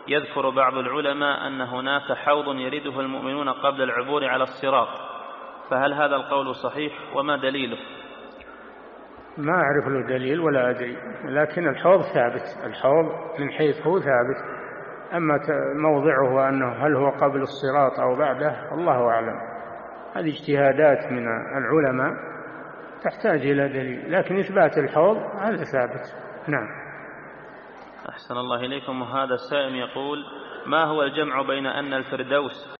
يذكر بعض العلماء أن هناك حوض يرده المؤمنون قبل العبور على الصراط، فهل هذا القول صحيح وما دليله؟ ما أعرف له دليل ولا أدري، لكن الحوض ثابت، الحوض من حيث هو ثابت، أما موضعه أنه هل هو قبل الصراط أو بعده الله أعلم، هذه اجتهادات من العلماء تحتاج إلى دليل، لكن إثبات الحوض هذا ثابت. نعم. أحسن الله إليكم. وهذا السائل يقول: ما هو الجمع بين أن الفردوس